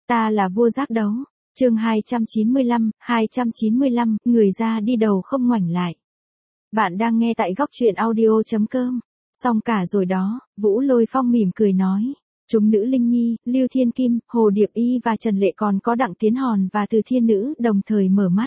Ta là vua giác đấu. Chương 295, người ra đi đầu không ngoảnh lại. Bạn đang nghe tại góc truyện audio.com. Xong cả rồi đó, Vũ Lôi Phong mỉm cười nói. Chúng nữ Linh Nhi, Lưu Thiên Kim, Hồ Điệp Y và Trần Lệ còn có Đặng Tiến Hòn và Từ Thiên Nữ đồng thời mở mắt.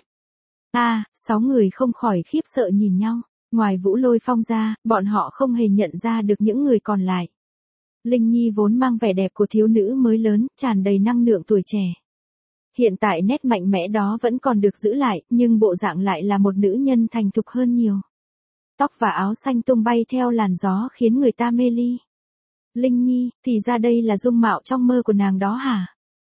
6 người không khỏi khiếp sợ nhìn nhau. Ngoài Vũ Lôi Phong ra, bọn họ không hề nhận ra được những người còn lại. Linh Nhi vốn mang vẻ đẹp của thiếu nữ mới lớn, tràn đầy năng lượng tuổi trẻ. Hiện tại nét mạnh mẽ đó vẫn còn được giữ lại, nhưng bộ dạng lại là một nữ nhân thành thục hơn nhiều. Tóc và áo xanh tung bay theo làn gió khiến người ta mê ly. Linh Nhi, thì ra đây là dung mạo trong mơ của nàng đó hả?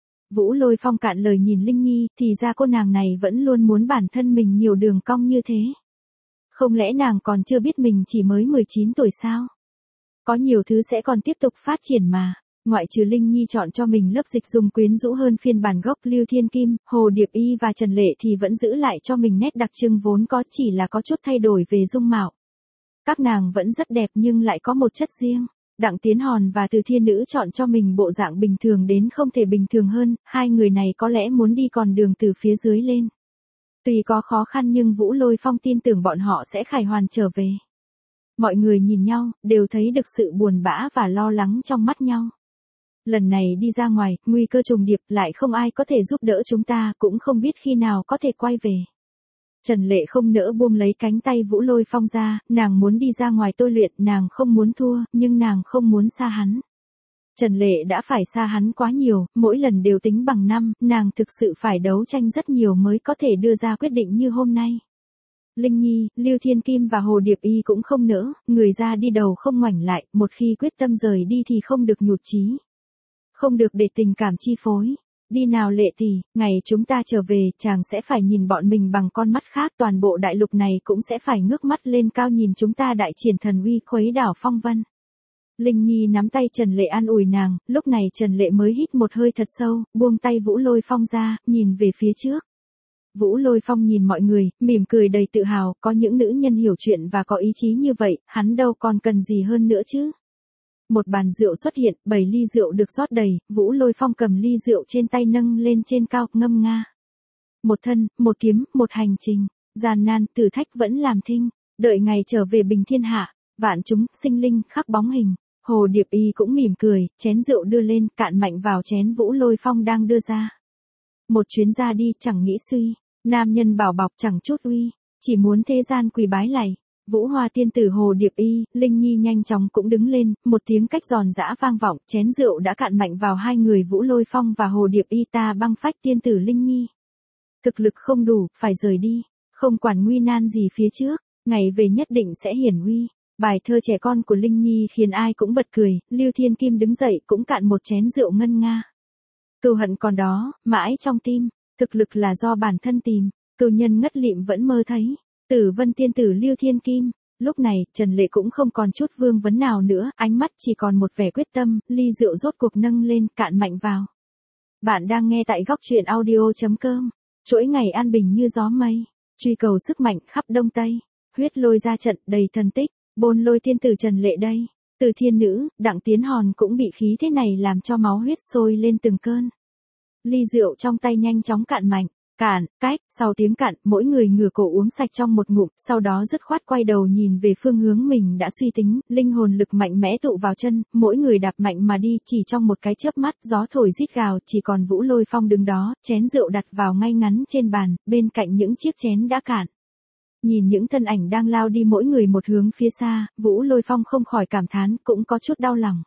Vũ Lôi Phong cạn lời nhìn Linh Nhi, thì ra cô nàng này vẫn luôn muốn bản thân mình nhiều đường cong như thế. Không lẽ nàng còn chưa biết mình chỉ mới 19 tuổi sao? Có nhiều thứ sẽ còn tiếp tục phát triển mà. Ngoại trừ Linh Nhi chọn cho mình lớp dịch dùng quyến rũ hơn phiên bản gốc Lưu Thiên Kim, Hồ Điệp Y và Trần Lệ thì vẫn giữ lại cho mình nét đặc trưng vốn có, chỉ là có chút thay đổi về dung mạo. Các nàng vẫn rất đẹp nhưng lại có một chất riêng. Đặng Tiến Hòn và Từ Thiên Nữ chọn cho mình bộ dạng bình thường đến không thể bình thường hơn, hai người này có lẽ muốn đi con đường từ phía dưới lên. Tuy có khó khăn nhưng Vũ Lôi Phong tin tưởng bọn họ sẽ khải hoàn trở về. Mọi người nhìn nhau, đều thấy được sự buồn bã và lo lắng trong mắt nhau. Lần này đi ra ngoài, nguy cơ trùng điệp, lại không ai có thể giúp đỡ chúng ta, cũng không biết khi nào có thể quay về. Trần Lệ không nỡ buông lấy cánh tay Vũ Lôi Phong ra, nàng muốn đi ra ngoài tôi luyện, nàng không muốn thua, nhưng nàng không muốn xa hắn. Trần Lệ đã phải xa hắn quá nhiều, mỗi lần đều tính bằng năm, nàng thực sự phải đấu tranh rất nhiều mới có thể đưa ra quyết định như hôm nay. Linh Nhi, Lưu Thiên Kim và Hồ Điệp Y cũng không nỡ, người ra đi đầu không ngoảnh lại, một khi quyết tâm rời đi thì không được nhụt chí. Không được để tình cảm chi phối. Đi nào Lệ tỷ, ngày chúng ta trở về, chàng sẽ phải nhìn bọn mình bằng con mắt khác, toàn bộ đại lục này cũng sẽ phải ngước mắt lên cao nhìn chúng ta đại triển thần uy khuấy đảo phong vân. Linh Nhi nắm tay Trần Lệ an ủi nàng, lúc này Trần Lệ mới hít một hơi thật sâu, buông tay Vũ Lôi Phong ra, nhìn về phía trước. Vũ Lôi Phong nhìn mọi người, mỉm cười đầy tự hào, có những nữ nhân hiểu chuyện và có ý chí như vậy, hắn đâu còn cần gì hơn nữa chứ. Một bàn rượu xuất hiện, 7 ly rượu được rót đầy, Vũ Lôi Phong cầm ly rượu trên tay nâng lên trên cao, ngâm nga. Một thân, một kiếm, một hành trình, gian nan, thử thách vẫn làm thinh, đợi ngày trở về bình thiên hạ, vạn chúng, sinh linh, khắc bóng hình. Hồ Điệp Y cũng mỉm cười, chén rượu đưa lên, cạn mạnh vào chén Vũ Lôi Phong đang đưa ra. Một chuyến ra đi, chẳng nghĩ suy, nam nhân bảo bọc chẳng chút uy, chỉ muốn thế gian quỳ bái lạy. Vũ Hoa tiên tử Hồ Điệp Y, Linh Nhi nhanh chóng cũng đứng lên, một tiếng cách giòn giã vang vọng, chén rượu đã cạn mạnh vào hai người Vũ Lôi Phong và Hồ Điệp Y. Ta băng phách tiên tử Linh Nhi. Thực lực không đủ, phải rời đi, không quản nguy nan gì phía trước, ngày về nhất định sẽ hiển uy. Bài thơ trẻ con của Linh Nhi khiến ai cũng bật cười, Lưu Thiên Kim đứng dậy cũng cạn một chén rượu ngân nga. Cừu hận còn đó, mãi trong tim, thực lực là do bản thân tìm, cừu nhân ngất lịm vẫn mơ thấy. Tử Vân tiên tử Lưu Thiên Kim, lúc này, Trần Lệ cũng không còn chút vương vấn nào nữa, ánh mắt chỉ còn một vẻ quyết tâm, ly rượu rốt cuộc nâng lên, cạn mạnh vào. Bạn đang nghe tại góc truyện audio.com, chuỗi ngày an bình như gió mây, truy cầu sức mạnh khắp Đông Tây, huyết lôi ra trận đầy thần tích, bôn lôi tiên tử Trần Lệ đây, Từ Thiên Nữ, Đặng Tiến Hòn cũng bị khí thế này làm cho máu huyết sôi lên từng cơn. Ly rượu trong tay nhanh chóng cạn mạnh. Cạn, cách, sau tiếng cạn, mỗi người ngửa cổ uống sạch trong một ngụm, sau đó dứt khoát quay đầu nhìn về phương hướng mình đã suy tính, linh hồn lực mạnh mẽ tụ vào chân, mỗi người đạp mạnh mà đi, chỉ trong một cái chớp mắt, gió thổi rít gào, chỉ còn Vũ Lôi Phong đứng đó, chén rượu đặt vào ngay ngắn trên bàn, bên cạnh những chiếc chén đã cạn. Nhìn những thân ảnh đang lao đi mỗi người một hướng phía xa, Vũ Lôi Phong không khỏi cảm thán, cũng có chút đau lòng.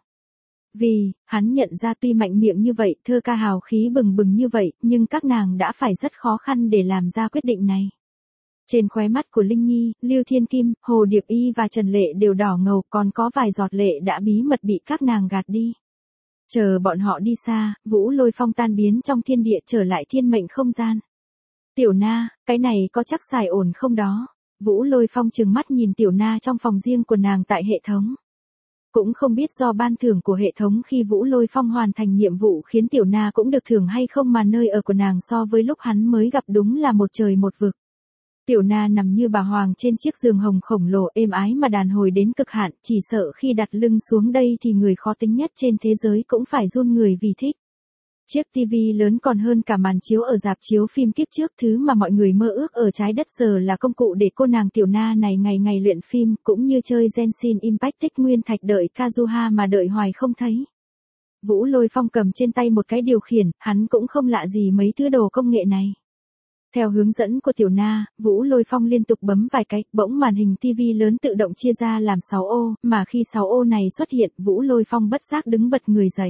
Vì, hắn nhận ra tuy mạnh miệng như vậy, thơ ca hào khí bừng bừng như vậy, nhưng các nàng đã phải rất khó khăn để làm ra quyết định này. Trên khóe mắt của Linh Nhi, Lưu Thiên Kim, Hồ Điệp Y và Trần Lệ đều đỏ ngầu, còn có vài giọt lệ đã bí mật bị các nàng gạt đi. Chờ bọn họ đi xa, Vũ Lôi Phong tan biến trong thiên địa trở lại thiên mệnh không gian. Tiểu Na, cái này có chắc xài ổn không đó? Vũ Lôi Phong trừng mắt nhìn Tiểu Na trong phòng riêng của nàng tại hệ thống. Cũng không biết do ban thưởng của hệ thống khi Vũ Lôi Phong hoàn thành nhiệm vụ khiến Tiểu Na cũng được thưởng hay không, mà nơi ở của nàng so với lúc hắn mới gặp đúng là một trời một vực. Tiểu Na nằm như bà hoàng trên chiếc giường hồng khổng lồ êm ái mà đàn hồi đến cực hạn, chỉ sợ khi đặt lưng xuống đây thì người khó tính nhất trên thế giới cũng phải run người vì thích. Chiếc tivi lớn còn hơn cả màn chiếu ở rạp chiếu phim kiếp trước, thứ mà mọi người mơ ước ở trái đất giờ là công cụ để cô nàng Tiểu Na này ngày ngày luyện phim, cũng như chơi Genshin Impact tích nguyên thạch đợi Kazuha mà đợi hoài không thấy. Vũ Lôi Phong cầm trên tay một cái điều khiển, hắn cũng không lạ gì mấy thứ đồ công nghệ này. Theo hướng dẫn của Tiểu Na, Vũ Lôi Phong liên tục bấm vài cái, bỗng màn hình TV lớn tự động chia ra làm 6 ô, mà khi 6 ô này xuất hiện, Vũ Lôi Phong bất giác đứng bật người dậy.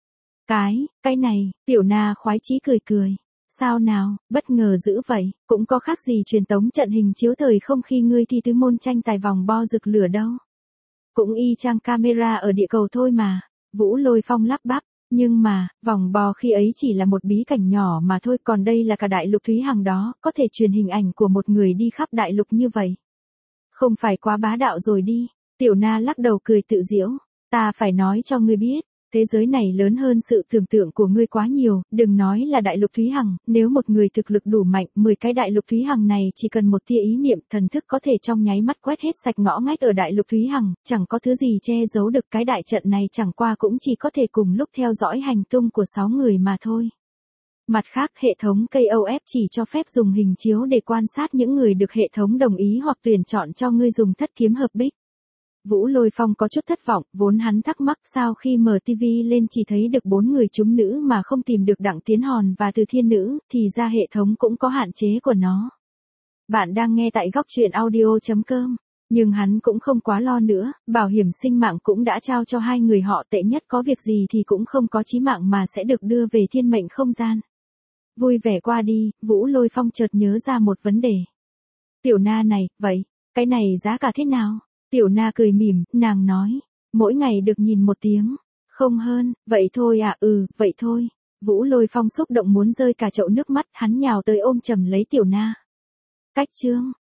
Cái này, Tiểu Na khoái chí cười cười. Sao nào, bất ngờ dữ vậy, cũng có khác gì truyền tống trận hình chiếu thời không khi ngươi thi tứ môn tranh tài vòng bo rực lửa đâu. Cũng y chang camera ở địa cầu thôi mà, Vũ Lôi Phong lắp bắp. Nhưng mà, vòng bò khi ấy chỉ là một bí cảnh nhỏ mà thôi, còn đây là cả đại lục Thúy Hằng đó, có thể truyền hình ảnh của một người đi khắp đại lục như vậy. Không phải quá bá đạo rồi đi. Tiểu Na lắc đầu cười tự giễu. Ta phải nói cho ngươi biết, thế giới này lớn hơn sự tưởng tượng của ngươi quá nhiều, đừng nói là đại lục Thúy Hằng, nếu một người thực lực đủ mạnh, 10 cái đại lục Thúy Hằng này chỉ cần một tia ý niệm thần thức có thể trong nháy mắt quét hết sạch ngõ ngách ở đại lục Thúy Hằng, chẳng có thứ gì che giấu được cái đại trận này, chẳng qua cũng chỉ có thể cùng lúc theo dõi hành tung của 6 người mà thôi. Mặt khác, hệ thống KOF chỉ cho phép dùng hình chiếu để quan sát những người được hệ thống đồng ý hoặc tuyển chọn cho ngươi dùng thất kiếm hợp bích. Vũ Lôi Phong có chút thất vọng, vốn hắn thắc mắc sao khi mở TV lên chỉ thấy được 4 người trúng nữ mà không tìm được Đặng Tiến Hòn và Từ Thiên Nữ, thì ra hệ thống cũng có hạn chế của nó. Bạn đang nghe tại góc truyện audio.com. Nhưng hắn cũng không quá lo nữa, bảo hiểm sinh mạng cũng đã trao cho 2 người họ, tệ nhất có việc gì thì cũng không có chí mạng mà sẽ được đưa về thiên mệnh không gian. Vui vẻ qua đi, Vũ Lôi Phong chợt nhớ ra một vấn đề. Tiểu Na này, vậy, cái này giá cả thế nào? Tiểu Na cười mỉm, nàng nói, mỗi ngày được nhìn 1 tiếng, không hơn, vậy thôi à, vậy thôi. Vũ Lôi Phong xúc động muốn rơi cả chậu nước mắt, hắn nhào tới ôm chầm lấy Tiểu Na. Cách chương